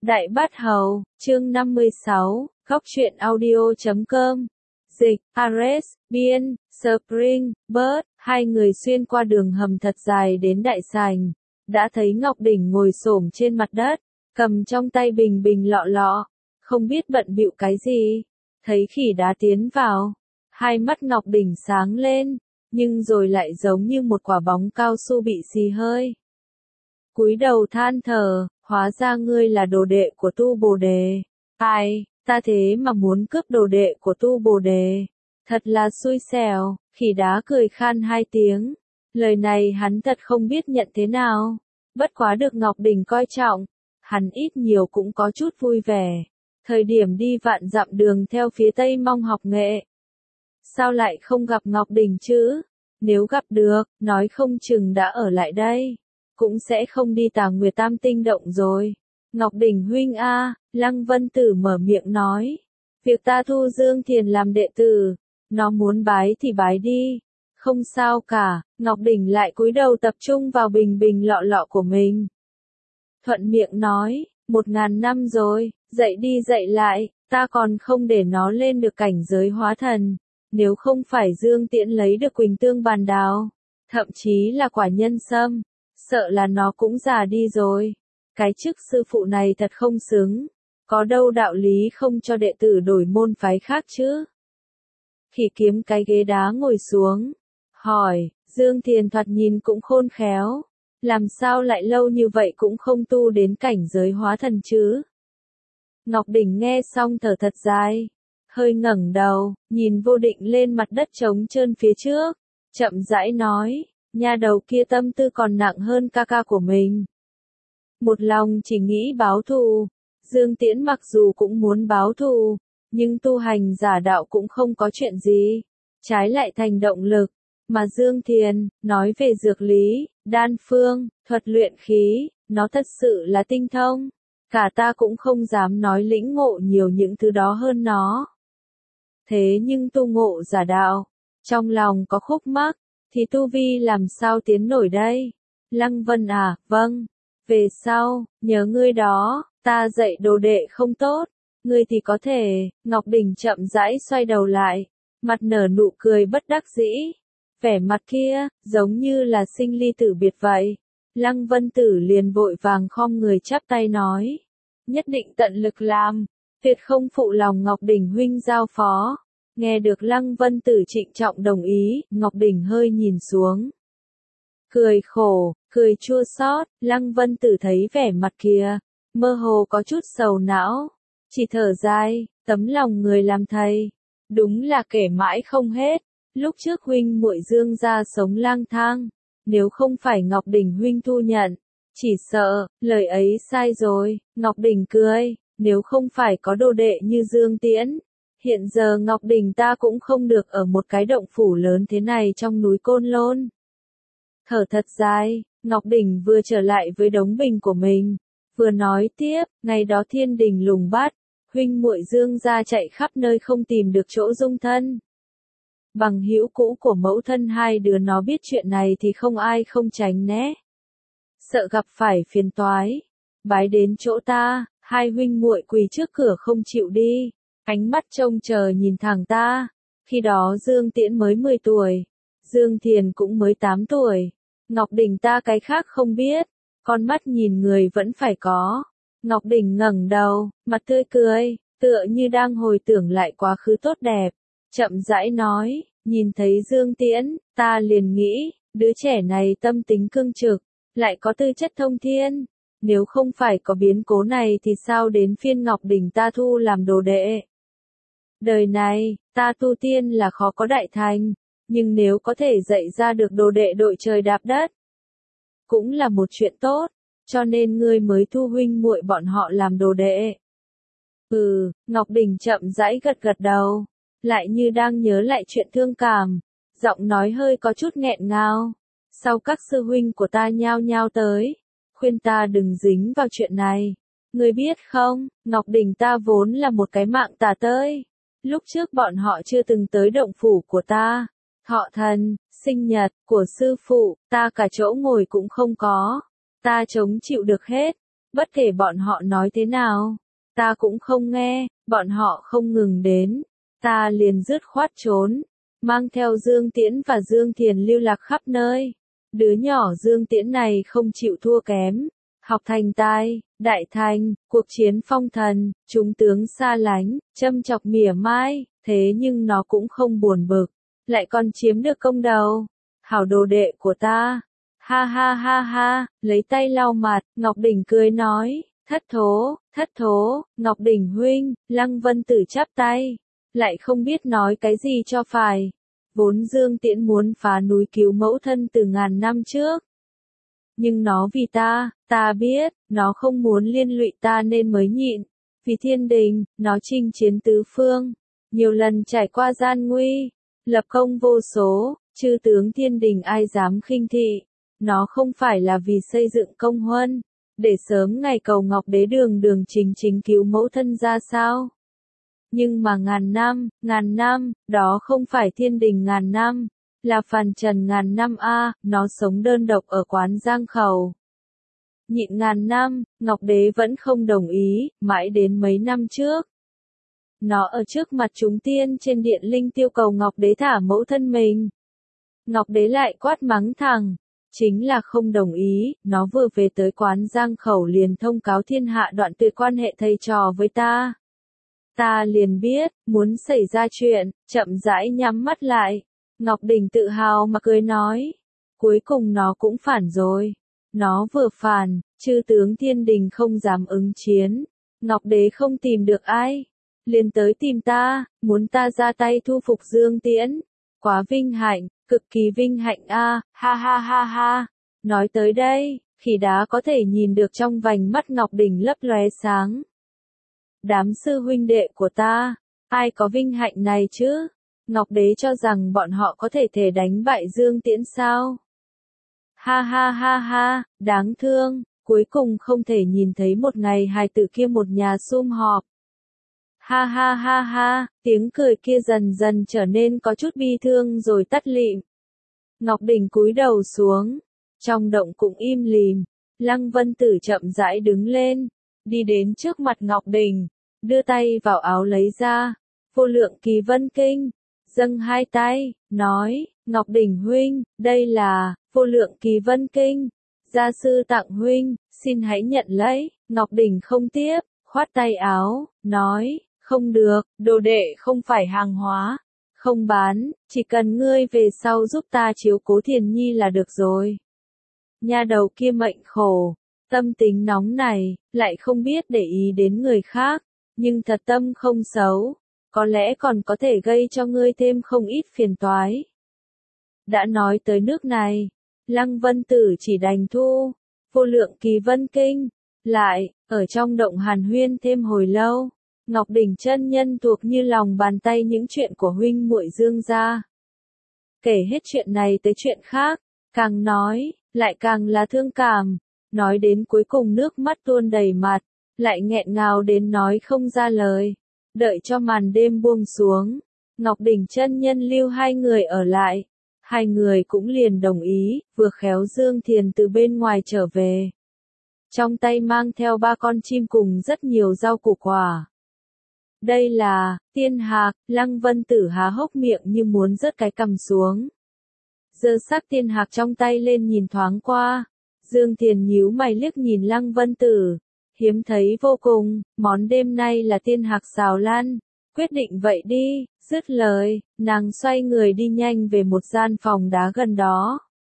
Đại Bát Hầu, chương 56, góc truyện audio.com. Dịch, Ares, Biên, Spring, Bird, hai người xuyên qua đường hầm thật dài đến đại sảnh. Đã thấy Ngọc Đỉnh ngồi xổm trên mặt đất, cầm trong tay bình lọ lọ, không biết bận bịu cái gì. Thấy khỉ đá tiến vào, hai mắt Ngọc Đỉnh sáng lên, nhưng rồi lại giống như một quả bóng cao su bị xì hơi. Cúi đầu than thở, hóa ra ngươi là đồ đệ của Tu Bồ Đề. Ai, ta thế mà muốn cướp đồ đệ của Tu Bồ Đề. Thật là xui xẻo, khỉ đá cười khan hai tiếng. Lời này hắn thật không biết nhận thế nào. Bất quá được Ngọc Đỉnh coi trọng, hắn ít nhiều cũng có chút vui vẻ. Thời điểm đi vạn dặm đường theo phía Tây Mong học nghệ. Sao lại không gặp Ngọc Đỉnh chứ? Nếu gặp được, nói không chừng đã ở lại đây. Cũng sẽ không đi Tà Nguyệt Tam Tinh động rồi. Ngọc Đỉnh huynh a, Lăng Vân Tử mở miệng nói. Việc ta thu Dương Thiền làm đệ tử, nó muốn bái thì bái đi. Không sao cả, Ngọc Đỉnh lại cúi đầu tập trung vào bình lọ lọ của mình. Thuận miệng nói, 1000 năm rồi, dậy đi dậy lại, ta còn không để nó lên được cảnh giới hóa thần. Nếu không phải Dương Tiễn lấy được Quỳnh Tương Bàn Đào, thậm chí là quả nhân sâm, sợ là nó cũng già đi rồi. Cái chức sư phụ này thật không xứng, có đâu đạo lý không cho đệ tử đổi môn phái khác chứ. Khỉ kiếm cái ghế đá ngồi xuống, hỏi, Dương Thiền thoạt nhìn cũng khôn khéo, làm sao lại lâu như vậy cũng không tu đến cảnh giới hóa thần chứ? Ngọc Đỉnh nghe xong thở thật dài, hơi ngẩng đầu, nhìn Vô Định lên mặt đất trống trơn phía trước, chậm rãi nói, nha đầu kia tâm tư còn nặng hơn ca ca của mình. Một lòng chỉ nghĩ báo thù, Dương Tiễn mặc dù cũng muốn báo thù, nhưng tu hành giả đạo cũng không có chuyện gì, trái lại thành động lực, mà Dương Thiền, nói về dược lý, đan phương, thuật luyện khí, nó thật sự là tinh thông, cả ta cũng không dám nói lĩnh ngộ nhiều những thứ đó hơn nó. Thế nhưng tu ngộ giả đạo, trong lòng có khúc mắc, thì tu vi làm sao tiến nổi đây? Lăng Vân à, vâng. Về sau, nhớ ngươi đó, ta dạy đồ đệ không tốt, ngươi thì có thể. Ngọc Đỉnh chậm rãi xoay đầu lại, mặt nở nụ cười bất đắc dĩ. Vẻ mặt kia, giống như là sinh ly tử biệt vậy. Lăng Vân Tử liền vội vàng khom người chắp tay nói. Nhất định tận lực làm, tuyệt không phụ lòng Ngọc Đỉnh huynh giao phó. Nghe được Lăng Vân Tử trịnh trọng đồng ý, Ngọc Đỉnh hơi nhìn xuống. Cười khổ, cười chua xót, Lăng Vân Tử thấy vẻ mặt kia, mơ hồ có chút sầu não, chỉ thở dài, tấm lòng người làm thầy, đúng là kể mãi không hết. Lúc trước huynh muội Dương gia sống lang thang, nếu không phải Ngọc Đỉnh huynh thu nhận, chỉ sợ, lời ấy sai rồi. Ngọc Đỉnh cười, nếu không phải có đồ đệ như Dương Tiễn, hiện giờ Ngọc Đỉnh ta cũng không được ở một cái động phủ lớn thế này trong núi Côn Lôn. Thở thật dài, Ngọc Đỉnh vừa trở lại với đống bình của mình, vừa nói tiếp, ngày đó thiên đình lùng bắt, huynh muội Dương gia chạy khắp nơi không tìm được chỗ dung thân. Bằng hữu cũ của mẫu thân hai đứa nó biết chuyện này thì không ai không tránh né. Sợ gặp phải phiền toái, bái đến chỗ ta, hai huynh muội quỳ trước cửa không chịu đi, ánh mắt trông chờ nhìn thẳng ta. Khi đó Dương Tiễn mới 10 tuổi, Dương Thiền cũng mới 8 tuổi. Ngọc Đỉnh ta cái khác không biết, con mắt nhìn người vẫn phải có. Ngọc Đỉnh ngẩng đầu, mặt tươi cười, tựa như đang hồi tưởng lại quá khứ tốt đẹp. Chậm rãi nói, nhìn thấy Dương Tiễn, ta liền nghĩ, đứa trẻ này tâm tính cương trực, lại có tư chất thông thiên. Nếu không phải có biến cố này thì sao đến phiên Ngọc Đỉnh ta thu làm đồ đệ. Đời này, ta tu tiên là khó có đại thành, nhưng nếu có thể dạy ra được đồ đệ đội trời đạp đất, cũng là một chuyện tốt, cho nên ngươi mới thu huynh muội bọn họ làm đồ đệ. Ngọc Đỉnh chậm rãi gật gật đầu, lại như đang nhớ lại chuyện thương cảm, giọng nói hơi có chút nghẹn ngào. Sau các sư huynh của ta nhao nhao tới, khuyên ta đừng dính vào chuyện này. Ngươi biết không, Ngọc Đỉnh ta vốn là một cái mạng tà tơi. Lúc trước bọn họ chưa từng tới động phủ của ta, thọ thần, sinh nhật của sư phụ, ta cả chỗ ngồi cũng không có. Ta chống chịu được hết, Bất kể bọn họ nói thế nào, ta cũng không nghe, bọn họ không ngừng đến, ta liền dứt khoát trốn, mang theo Dương Tiễn và Dương Thiền lưu lạc khắp nơi. Đứa nhỏ Dương Tiễn này không chịu thua kém, học thành tai, đại thành, cuộc chiến phong thần, chúng tướng xa lánh, châm chọc mỉa mai, thế nhưng nó cũng không buồn bực, lại còn chiếm được công đầu. Hảo đồ đệ của ta. Ha ha ha ha, lấy tay lau mặt, Ngọc Đỉnh cười nói, thất thố, Ngọc Đỉnh huynh, Lăng Vân Tử chắp tay, lại không biết nói cái gì cho phải. Vốn Dương Tiễn muốn phá núi cứu mẫu thân từ ngàn năm trước. Nhưng nó vì ta biết, nó không muốn liên lụy ta nên mới nhịn. Vì thiên đình, nó chinh chiến tứ phương, nhiều lần trải qua gian nguy, lập công vô số, chư tướng thiên đình ai dám khinh thị. Nó không phải là vì xây dựng công huân, để sớm ngày cầu Ngọc Đế đường đường chính chính cứu mẫu thân ra sao. Nhưng mà ngàn năm, đó không phải thiên đình ngàn năm, là phàn trần ngàn năm a, nó sống đơn độc ở quán giang khẩu. Nhịn ngàn năm, Ngọc Đế vẫn không đồng ý, mãi đến mấy năm trước. Nó ở trước mặt chúng tiên trên điện linh tiêu cầu Ngọc Đế thả mẫu thân mình. Ngọc Đế lại quát mắng thẳng, chính là không đồng ý, nó vừa về tới quán giang khẩu liền thông cáo thiên hạ đoạn tuyệt quan hệ thầy trò với ta. Ta liền biết, muốn xảy ra chuyện, chậm rãi nhắm mắt lại. Ngọc Đình tự hào mà cười nói, cuối cùng nó cũng phản rồi. Nó vừa phản, chư tướng thiên đình không dám ứng chiến. Ngọc Đế không tìm được ai, liền tới tìm ta, muốn ta ra tay thu phục Dương Tiễn. Quá vinh hạnh, cực kỳ vinh hạnh a, ha ha ha ha. Nói tới đây, khỉ đá có thể nhìn được trong vành mắt Ngọc Đình lấp lóe sáng. Đám sư huynh đệ của ta, ai có vinh hạnh này chứ? Ngọc Đế cho rằng bọn họ có thể đánh bại Dương Tiễn sao? Ha ha ha ha, đáng thương, cuối cùng không thể nhìn thấy một ngày hài tử kia một nhà sum họp. Ha ha ha ha, tiếng cười kia dần dần trở nên có chút bi thương rồi tắt lịm. Ngọc Đình cúi đầu xuống, trong động cũng im lìm. Lăng Vân Tử chậm rãi đứng lên, đi đến trước mặt Ngọc Đình, đưa tay vào áo lấy ra Vô Lượng Kỳ Vân Kinh, dâng hai tay, nói, Ngọc Đình huynh, đây là Vô Lượng Kỳ Vân Kinh, gia sư tặng huynh, xin hãy nhận lấy. Ngọc Đình không tiếp, khoát tay áo, nói, không được, đồ đệ không phải hàng hóa, không bán, chỉ cần ngươi về sau giúp ta chiếu cố Thiền Nhi là được rồi. Nha đầu kia mệnh khổ, tâm tính nóng này, lại không biết để ý đến người khác, nhưng thật tâm không xấu, có lẽ còn có thể gây cho ngươi thêm không ít phiền toái. Đã nói tới nước này, Lăng Vân Tử chỉ đành thu Vô Lượng Kỳ Vân Kinh, lại, ở trong động hàn huyên thêm hồi lâu. Ngọc Đỉnh chân nhân thuộc như lòng bàn tay những chuyện của huynh muội Dương gia. Kể hết chuyện này tới chuyện khác, càng nói, lại càng là thương cảm, nói đến cuối cùng nước mắt tuôn đầy mặt, lại nghẹn ngào đến nói không ra lời. Đợi cho màn đêm buông xuống, Ngọc Đỉnh chân nhân lưu hai người ở lại. Hai người cũng liền đồng ý, vừa khéo Dương Thiền từ bên ngoài trở về. Trong tay mang theo 3 con chim cùng rất nhiều rau củ quả. Đây là tiên hạc. Lăng Vân Tử há hốc miệng như muốn rớt cái cằm xuống. Giơ xác tiên hạc trong tay lên nhìn thoáng qua. Dương Thiền nhíu mày liếc nhìn Lăng Vân Tử. Hiếm thấy vô cùng, món đêm nay là tiên hạc xào lan. Quyết định vậy đi, dứt lời, nàng xoay người đi nhanh về một gian phòng đá gần đó.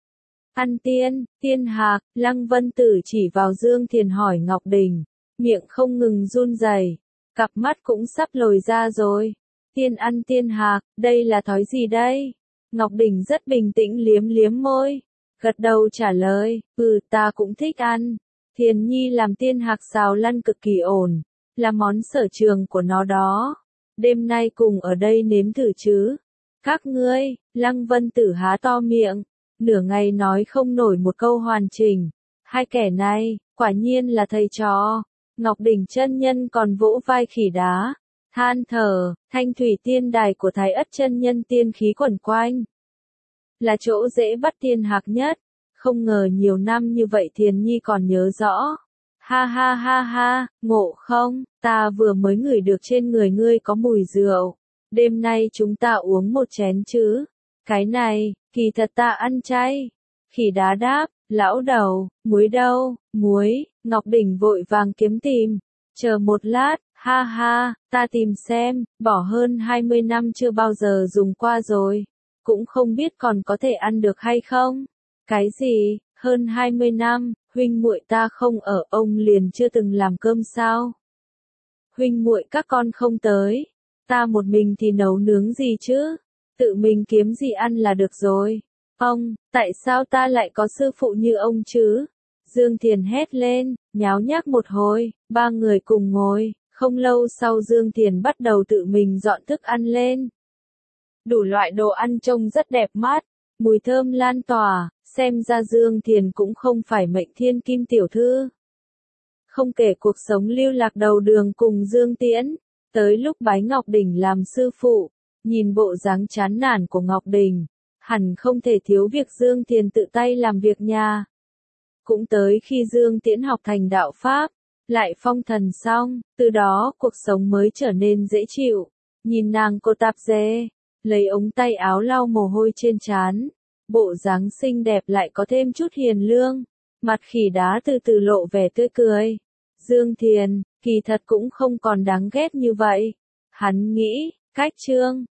Ăn tiên hạc. Lăng Vân Tử chỉ vào Dương Thiền hỏi Ngọc Đình, miệng không ngừng run rẩy, cặp mắt cũng sắp lồi ra rồi. Ăn tiên hạc, đây là thói gì đây? Ngọc Đình rất bình tĩnh liếm liếm môi, gật đầu trả lời, ta cũng thích ăn. Thiền Nhi làm tiên hạc xào lăn cực kỳ ổn, là món sở trường của nó đó. Đêm nay cùng ở đây nếm thử chứ. Các ngươi. Lăng Vân Tử há to miệng, nửa ngày nói không nổi một câu hoàn chỉnh. Hai kẻ này, quả nhiên là thầy trò. Ngọc Đỉnh chân nhân còn vỗ vai khỉ đá, than thở, Thanh Thủy Tiên Đài của Thái Ất chân nhân tiên khí quẩn quanh. Là chỗ dễ bắt tiên hạc nhất, không ngờ nhiều năm như vậy Thiền Nhi còn nhớ rõ. Ha ha ha ha, Ngộ Không, ta vừa mới ngửi được trên người ngươi có mùi rượu. Đêm nay chúng ta uống một chén chứ. Cái này, kỳ thật ta ăn chay. Khỉ đá đáp, lão đầu, muối đâu, muối, Ngọc Đỉnh vội vàng kiếm tìm. Chờ một lát, ha ha, ta tìm xem, bỏ hơn 20 năm chưa bao giờ dùng qua rồi. Cũng không biết còn có thể ăn được hay không. Cái gì, hơn 20 năm, huynh muội ta không ở ông liền chưa từng làm cơm sao? Huynh muội các con không tới, ta một mình thì nấu nướng gì chứ? Tự mình kiếm gì ăn là được rồi. Ông, tại sao ta lại có sư phụ như ông chứ? Dương Thiền hét lên, nháo nhác một hồi, ba người cùng ngồi, không lâu sau Dương Thiền bắt đầu tự mình dọn thức ăn lên. Đủ loại đồ ăn trông rất đẹp mắt, mùi thơm lan tỏa, xem ra Dương Thiền cũng không phải mệnh thiên kim tiểu thư. Không kể cuộc sống lưu lạc đầu đường cùng Dương Tiễn, tới lúc bái Ngọc Đỉnh làm sư phụ, nhìn bộ dáng chán nản của Ngọc Đỉnh, hẳn không thể thiếu việc Dương Thiền tự tay làm việc nhà. Cũng tới khi Dương Tiễn học thành đạo Pháp, lại phong thần xong, từ đó cuộc sống mới trở nên dễ chịu. Nhìn nàng cô tạp dề, lấy ống tay áo lau mồ hôi trên trán, bộ dáng xinh đẹp lại có thêm chút hiền lương, mặt khỉ đá từ từ lộ vẻ tươi cười. Dương Thiền, kỳ thật cũng không còn đáng ghét như vậy. Hắn nghĩ, cách chương